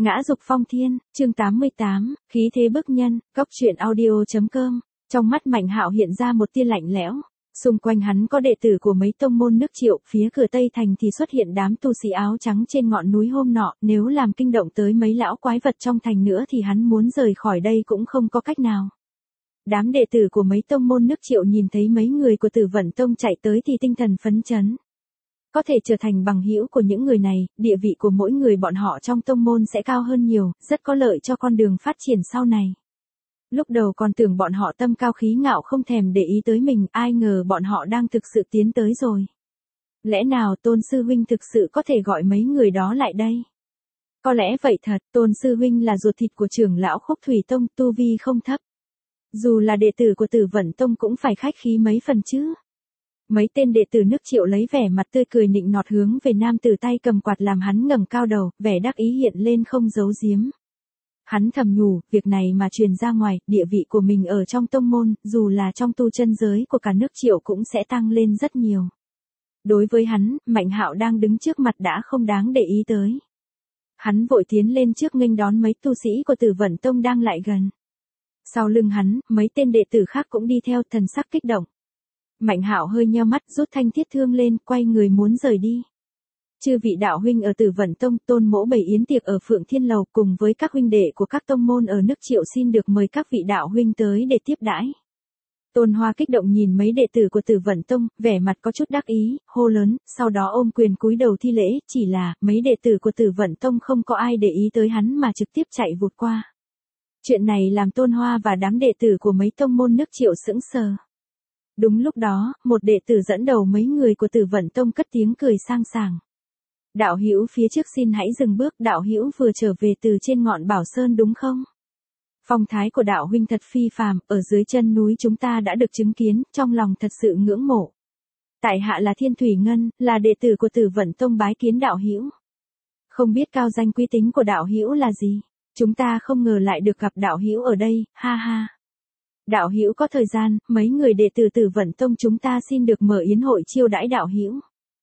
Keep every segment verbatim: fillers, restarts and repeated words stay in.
Ngã dục phong thiên, chương tám mươi tám, khí thế bức nhân, góc truyện audio.com. Trong mắt Mạnh Hạo hiện ra một tia lạnh lẽo. Xung quanh hắn có đệ tử của mấy tông môn nước Triệu, phía cửa Tây Thành thì xuất hiện đám tu sĩ áo trắng trên ngọn núi hôm nọ, nếu làm kinh động tới mấy lão quái vật trong thành nữa thì hắn muốn rời khỏi đây cũng không có cách nào. Đám đệ tử của mấy tông môn nước Triệu nhìn thấy mấy người của Tử Vận Tông chạy tới thì tinh thần phấn chấn. Có thể trở thành bằng hữu của những người này, địa vị của mỗi người bọn họ trong tông môn sẽ cao hơn nhiều, rất có lợi cho con đường phát triển sau này. Lúc đầu còn tưởng bọn họ tâm cao khí ngạo không thèm để ý tới mình, ai ngờ bọn họ đang thực sự tiến tới rồi. Lẽ nào Tôn Sư Huynh thực sự có thể gọi mấy người đó lại đây? Có lẽ vậy thật, Tôn Sư Huynh là ruột thịt của trưởng lão Khúc Thủy Tông, tu vi không thấp. Dù là đệ tử của Tử Vận Tông cũng phải khách khí mấy phần chứ. Mấy tên đệ tử nước Triệu lấy vẻ mặt tươi cười nịnh nọt hướng về nam tử tay cầm quạt làm hắn ngẩng cao đầu, vẻ đắc ý hiện lên không giấu giếm. Hắn thầm nhủ, việc này mà truyền ra ngoài, địa vị của mình ở trong tông môn, dù là trong tu chân giới của cả nước Triệu cũng sẽ tăng lên rất nhiều. Đối với hắn, Mạnh Hạo đang đứng trước mặt đã không đáng để ý tới. Hắn vội tiến lên trước nghênh đón mấy tu sĩ của Tử Vận Tông đang lại gần. Sau lưng hắn, mấy tên đệ tử khác cũng đi theo, thần sắc kích động. Mạnh Hạo hơi nheo mắt, rút thanh thiết thương lên, quay người muốn rời đi. Chư vị đạo huynh ở Tử Vận Tông, Tôn Mỗ bày yến tiệc ở Phượng Thiên Lầu cùng với các huynh đệ của các tông môn ở nước Triệu xin được mời các vị đạo huynh tới để tiếp đãi. Tôn Hoa kích động nhìn mấy đệ tử của Tử Vận Tông, vẻ mặt có chút đắc ý, hô lớn, sau đó ôm quyền cúi đầu thi lễ, chỉ là mấy đệ tử của Tử Vận Tông không có ai để ý tới hắn mà trực tiếp chạy vụt qua. Chuyện này làm Tôn Hoa và đám đệ tử của mấy tông môn nước Triệu sững sờ. Đúng lúc đó, một đệ tử dẫn đầu mấy người của Tử Vận Tông cất tiếng cười sang sảng. Đạo hữu phía trước xin hãy dừng bước, đạo hữu vừa trở về từ trên ngọn Bảo Sơn đúng không? Phong thái của đạo huynh thật phi phàm, ở dưới chân núi chúng ta đã được chứng kiến, trong lòng thật sự ngưỡng mộ. Tại hạ là Thiên Thủy Ngân, là đệ tử của Tử Vận Tông bái kiến đạo hữu. Không biết cao danh quý tính của đạo hữu là gì? Chúng ta không ngờ lại được gặp đạo hữu ở đây, ha ha. Đạo hữu có thời gian, mấy người đệ tử Tử Vận Tông chúng ta xin được mở yến hội chiêu đãi đạo hữu.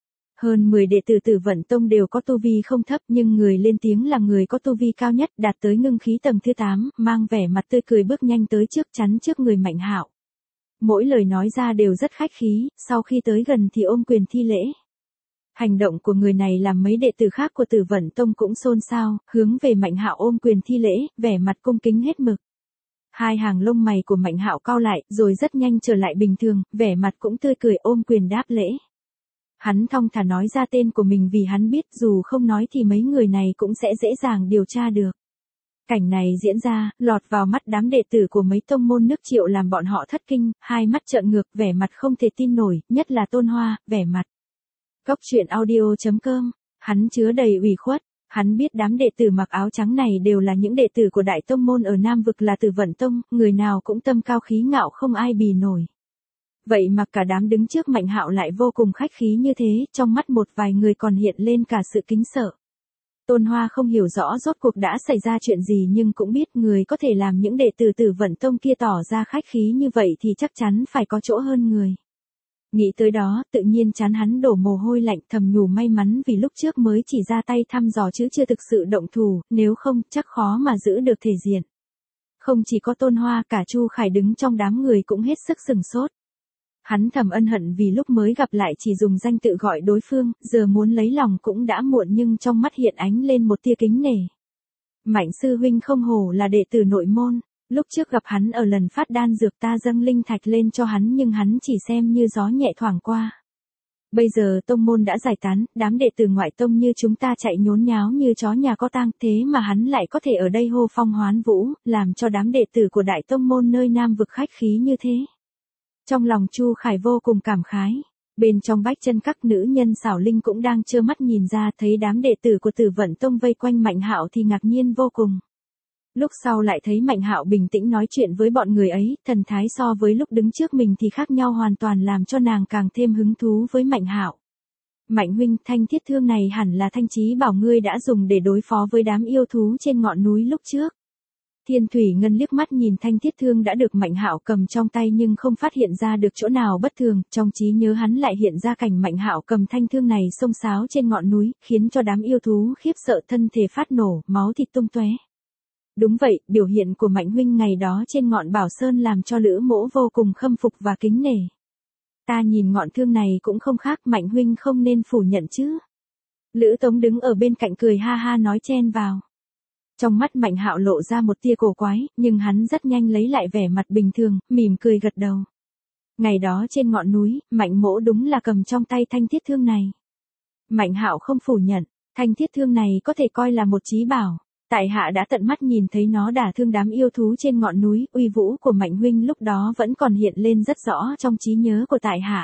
Hơn mười đệ tử Tử Vận Tông đều có tu vi không thấp, nhưng người lên tiếng là người có tu vi cao nhất, đạt tới ngưng khí tầng thứ tám, mang vẻ mặt tươi cười bước nhanh tới trước chắn trước người Mạnh Hạo. Mỗi lời nói ra đều rất khách khí, sau khi tới gần thì ôm quyền thi lễ. Hành động của người này làm mấy đệ tử khác của Tử Vận Tông cũng xôn xao, hướng về Mạnh Hạo ôm quyền thi lễ, vẻ mặt cung kính hết mực. Hai hàng lông mày của Mạnh Hạo cau lại, rồi rất nhanh trở lại bình thường, vẻ mặt cũng tươi cười ôm quyền đáp lễ. Hắn thong thả nói ra tên của mình vì hắn biết dù không nói thì mấy người này cũng sẽ dễ dàng điều tra được. Cảnh này diễn ra, lọt vào mắt đám đệ tử của mấy tông môn nước Triệu làm bọn họ thất kinh, hai mắt trợn ngược, vẻ mặt không thể tin nổi, nhất là Tôn Hoa, vẻ mặt. Góc truyện audio.com, hắn chứa đầy ủy khuất. Hắn biết đám đệ tử mặc áo trắng này đều là những đệ tử của đại tông môn ở Nam Vực là Tử Vận Tông, người nào cũng tâm cao khí ngạo không ai bì nổi. Vậy mà cả đám đứng trước Mạnh Hạo lại vô cùng khách khí như thế, trong mắt một vài người còn hiện lên cả sự kính sợ. Tôn Hoa không hiểu rõ rốt cuộc đã xảy ra chuyện gì nhưng cũng biết người có thể làm những đệ tử Tử Vận Tông kia tỏ ra khách khí như vậy thì chắc chắn phải có chỗ hơn người. Nghĩ tới đó, tự nhiên chán hắn đổ mồ hôi lạnh, thầm nhủ may mắn vì lúc trước mới chỉ ra tay thăm dò chứ chưa thực sự động thủ, nếu không chắc khó mà giữ được thể diện. Không chỉ có Tôn Hoa, cả Chu Khải đứng trong đám người cũng hết sức sừng sốt. Hắn thầm ân hận vì lúc mới gặp lại chỉ dùng danh tự gọi đối phương, giờ muốn lấy lòng cũng đã muộn nhưng trong mắt hiện ánh lên một tia kính nể. Mạnh sư huynh không hổ là đệ tử nội môn. Lúc trước gặp hắn ở lần phát đan dược ta dâng linh thạch lên cho hắn nhưng hắn chỉ xem như gió nhẹ thoảng qua. Bây giờ tông môn đã giải tán, đám đệ tử ngoại tông như chúng ta chạy nhốn nháo như chó nhà có tang, thế mà hắn lại có thể ở đây hô phong hoán vũ, làm cho đám đệ tử của đại tông môn nơi Nam Vực khách khí như thế. Trong lòng Chu Khải vô cùng cảm khái. Bên trong bách chân các nữ nhân xảo linh cũng đang trơ mắt nhìn ra, thấy đám đệ tử của Tử Vận Tông vây quanh Mạnh Hạo thì ngạc nhiên vô cùng. Lúc sau lại thấy Mạnh Hạo bình tĩnh nói chuyện với bọn người ấy, thần thái so với lúc đứng trước mình thì khác nhau hoàn toàn làm cho nàng càng thêm hứng thú với Mạnh Hạo. Mạnh huynh, thanh thiết thương này hẳn là thanh chí bảo ngươi đã dùng để đối phó với đám yêu thú trên ngọn núi lúc trước. Thiên Thủy Ngân liếc mắt nhìn thanh thiết thương đã được Mạnh Hạo cầm trong tay nhưng không phát hiện ra được chỗ nào bất thường, trong trí nhớ hắn lại hiện ra cảnh Mạnh Hạo cầm thanh thương này xông xáo trên ngọn núi, khiến cho đám yêu thú khiếp sợ thân thể phát nổ, máu thịt tung tóe. Đúng vậy, biểu hiện của Mạnh huynh ngày đó trên ngọn Bảo Sơn làm cho Lữ Mỗ vô cùng khâm phục và kính nể. Ta nhìn ngọn thương này cũng không khác, Mạnh huynh không nên phủ nhận chứ. Lữ Tống đứng ở bên cạnh cười ha ha nói chen vào. Trong mắt Mạnh Hạo lộ ra một tia cổ quái, nhưng hắn rất nhanh lấy lại vẻ mặt bình thường, mỉm cười gật đầu. Ngày đó trên ngọn núi, Mạnh mỗ đúng là cầm trong tay thanh thiết thương này. Mạnh Hạo không phủ nhận, thanh thiết thương này có thể coi là một chí bảo. Tại hạ đã tận mắt nhìn thấy nó đả thương đám yêu thú trên ngọn núi, uy vũ của Mạnh huynh lúc đó vẫn còn hiện lên rất rõ trong trí nhớ của tại hạ.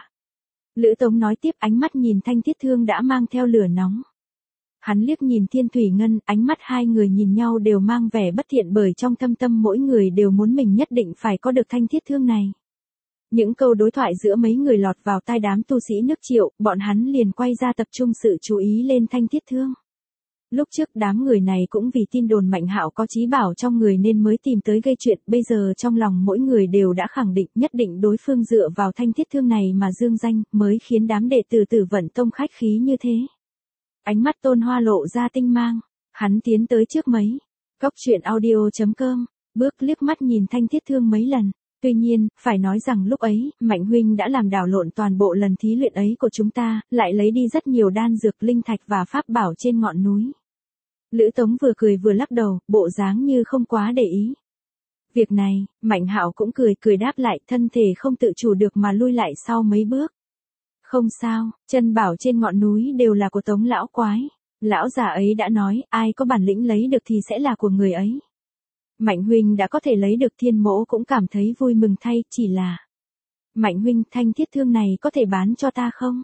Lữ Tống nói tiếp, ánh mắt nhìn thanh thiết thương đã mang theo lửa nóng. Hắn liếc nhìn Thiên Thủy Ngân, ánh mắt hai người nhìn nhau đều mang vẻ bất thiện bởi trong thâm tâm mỗi người đều muốn mình nhất định phải có được thanh thiết thương này. Những câu đối thoại giữa mấy người lọt vào tai đám tu sĩ nước Triệu, bọn hắn liền quay ra tập trung sự chú ý lên thanh thiết thương. Lúc trước đám người này cũng vì tin đồn Mạnh Hạo có chí bảo trong người nên mới tìm tới gây chuyện, bây giờ trong lòng mỗi người đều đã khẳng định nhất định đối phương dựa vào thanh thiết thương này mà dương danh, mới khiến đám đệ tử Tử Vận Tông khách khí như thế. Ánh mắt Tôn Hoa lộ ra tinh mang, hắn tiến tới trước mấy. Cốc truyện audio chấm com, bước liếc mắt nhìn thanh thiết thương mấy lần. Tuy nhiên, phải nói rằng lúc ấy, Mạnh huynh đã làm đảo lộn toàn bộ lần thí luyện ấy của chúng ta, lại lấy đi rất nhiều đan dược linh thạch và pháp bảo trên ngọn núi. Lữ Tống vừa cười vừa lắc đầu, bộ dáng như không quá để ý. Việc này, Mạnh Hạo cũng cười cười đáp lại, thân thể không tự chủ được mà lui lại sau mấy bước. Không sao, chân bảo trên ngọn núi đều là của Tống lão quái. Lão già ấy đã nói, ai có bản lĩnh lấy được thì sẽ là của người ấy. Mạnh huynh đã có thể lấy được, Thiên mỗ cũng cảm thấy vui mừng thay, chỉ là... Mạnh huynh, thanh thiết thương này có thể bán cho ta không?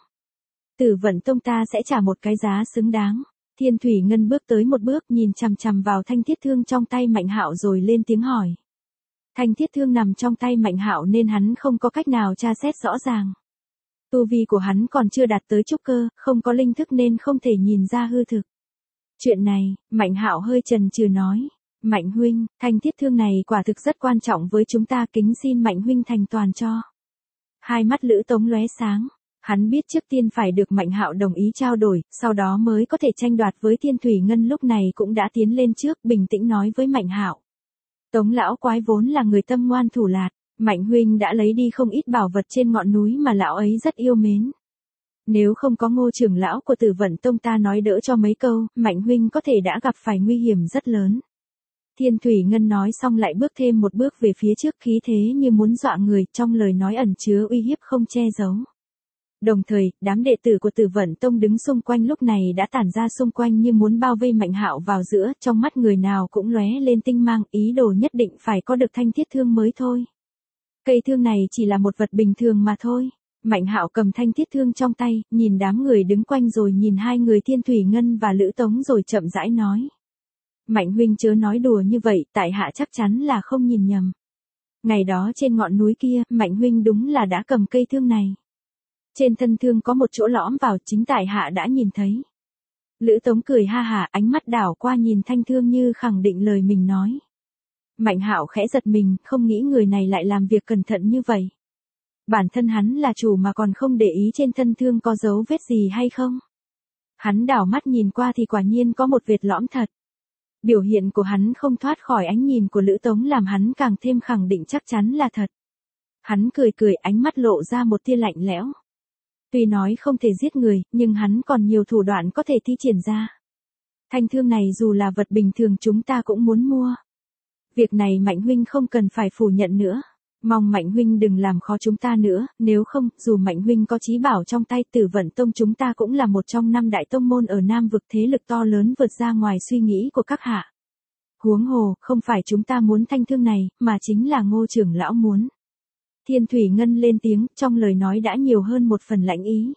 Tử Vận Tông ta sẽ trả một cái giá xứng đáng. Thiên Thủy Ngân bước tới một bước nhìn chằm chằm vào thanh thiết thương trong tay Mạnh Hạo rồi lên tiếng hỏi. Thanh thiết thương nằm trong tay Mạnh Hạo nên hắn không có cách nào tra xét rõ ràng. Tu vi của hắn còn chưa đạt tới trúc cơ, không có linh thức nên không thể nhìn ra hư thực. Chuyện này, Mạnh Hạo hơi chần chừ nói. Mạnh huynh, thanh thiết thương này quả thực rất quan trọng với chúng ta, kính xin Mạnh huynh thành toàn cho. Hai mắt Lữ Tống lóe sáng. Hắn biết trước tiên phải được Mạnh Hạo đồng ý trao đổi, sau đó mới có thể tranh đoạt với Thiên Thủy Ngân, lúc này cũng đã tiến lên trước, bình tĩnh nói với Mạnh Hạo. Tống lão quái vốn là người tâm ngoan thủ lạt, Mạnh huynh đã lấy đi không ít bảo vật trên ngọn núi mà lão ấy rất yêu mến. Nếu không có Ngô trưởng lão của Tử Vận Tông ta nói đỡ cho mấy câu, Mạnh huynh có thể đã gặp phải nguy hiểm rất lớn. Thiên Thủy Ngân nói xong lại bước thêm một bước về phía trước, khí thế như muốn dọa người, trong lời nói ẩn chứa uy hiếp không che giấu. Đồng thời, đám đệ tử của Tử Vận Tông đứng xung quanh lúc này đã tản ra xung quanh như muốn bao vây Mạnh Hạo vào giữa, trong mắt người nào cũng lóe lên tinh mang, ý đồ nhất định phải có được thanh thiết thương mới thôi. Cây thương này chỉ là một vật bình thường mà thôi. Mạnh Hạo cầm thanh thiết thương trong tay, nhìn đám người đứng quanh rồi nhìn hai người Thiên Thủy Ngân và Lữ Tống rồi chậm rãi nói. Mạnh huynh chớ nói đùa như vậy, tại hạ chắc chắn là không nhìn nhầm. Ngày đó trên ngọn núi kia, Mạnh huynh đúng là đã cầm cây thương này. Trên thân thương có một chỗ lõm vào, chính tại hạ đã nhìn thấy. Lữ Tống cười ha hả, ánh mắt đảo qua nhìn thanh thương như khẳng định lời mình nói. Mạnh Hạo khẽ giật mình, không nghĩ người này lại làm việc cẩn thận như vậy. Bản thân hắn là chủ mà còn không để ý trên thân thương có dấu vết gì hay không. Hắn đảo mắt nhìn qua thì quả nhiên có một vệt lõm thật. Biểu hiện của hắn không thoát khỏi ánh nhìn của Lữ Tống làm hắn càng thêm khẳng định chắc chắn là thật. Hắn cười cười, ánh mắt lộ ra một tia lạnh lẽo. Tuy nói không thể giết người, nhưng hắn còn nhiều thủ đoạn có thể thi triển ra. Thanh thương này dù là vật bình thường chúng ta cũng muốn mua. Việc này Mạnh huynh không cần phải phủ nhận nữa. Mong Mạnh huynh đừng làm khó chúng ta nữa, nếu không, dù Mạnh huynh có chí bảo trong tay, Tử Vận Tông chúng ta cũng là một trong năm đại tông môn ở Nam vực, thế lực to lớn vượt ra ngoài suy nghĩ của các hạ. Huống hồ, không phải chúng ta muốn thanh thương này, mà chính là Ngô trưởng lão muốn. Thiên Thủy Ngân lên tiếng, trong lời nói đã nhiều hơn một phần lãnh ý.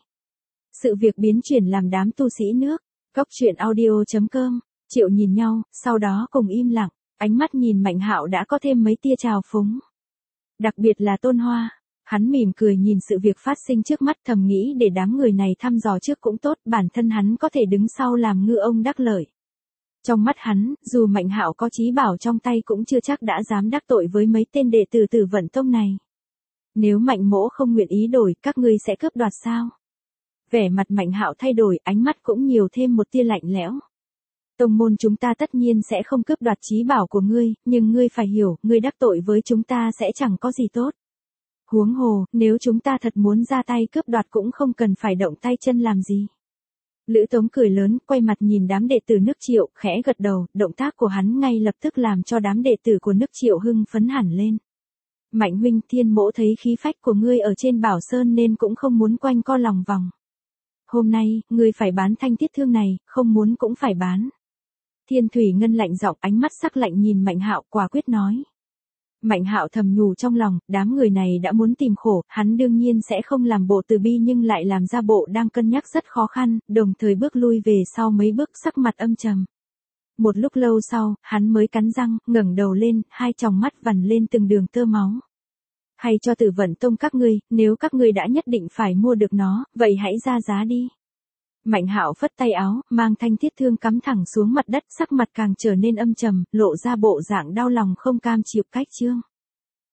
Sự việc biến chuyển làm đám tu sĩ nước. Cốc truyện audio chấm com, Triệu nhìn nhau, sau đó cùng im lặng, ánh mắt nhìn Mạnh Hạo đã có thêm mấy tia trào phúng. Đặc biệt là Tôn Hoa, hắn mỉm cười nhìn sự việc phát sinh trước mắt, thầm nghĩ để đám người này thăm dò trước cũng tốt, bản thân hắn có thể đứng sau làm ngư ông đắc lợi. Trong mắt hắn, dù Mạnh Hạo có trí bảo trong tay cũng chưa chắc đã dám đắc tội với mấy tên đệ tử Tử Vận Tông này. Nếu Mạnh mỗ không nguyện ý đổi, các ngươi sẽ cướp đoạt sao? Vẻ mặt Mạnh Hạo thay đổi, ánh mắt cũng nhiều thêm một tia lạnh lẽo. Tông môn chúng ta tất nhiên sẽ không cướp đoạt trí bảo của ngươi, nhưng ngươi phải hiểu, ngươi đắc tội với chúng ta sẽ chẳng có gì tốt. Huống hồ, nếu chúng ta thật muốn ra tay cướp đoạt cũng không cần phải động tay chân làm gì. Lữ Tống cười lớn, quay mặt nhìn đám đệ tử nước Triệu, khẽ gật đầu, động tác của hắn ngay lập tức làm cho đám đệ tử của nước Triệu hưng phấn hẳn lên. Mạnh huynh, Thiên mỗ thấy khí phách của ngươi ở trên Bảo Sơn nên cũng không muốn quanh co lòng vòng. Hôm nay, ngươi phải bán thanh thiết thương này, không muốn cũng phải bán. Thiên Thủy Ngân lạnh giọng, ánh mắt sắc lạnh nhìn Mạnh Hạo, quả quyết nói. Mạnh Hạo thầm nhủ trong lòng, đám người này đã muốn tìm khổ, hắn đương nhiên sẽ không làm bộ từ bi nhưng lại làm ra bộ đang cân nhắc rất khó khăn, đồng thời bước lui về sau mấy bước, sắc mặt âm trầm. Một lúc lâu sau, hắn mới cắn răng, ngẩng đầu lên, hai tròng mắt vằn lên từng đường tơ máu. Hay cho Tử Vận Tông các ngươi, nếu các ngươi đã nhất định phải mua được nó, vậy hãy ra giá đi. Mạnh Hạo phất tay áo, mang thanh thiết thương cắm thẳng xuống mặt đất, sắc mặt càng trở nên âm trầm, lộ ra bộ dạng đau lòng không cam chịu cách chương.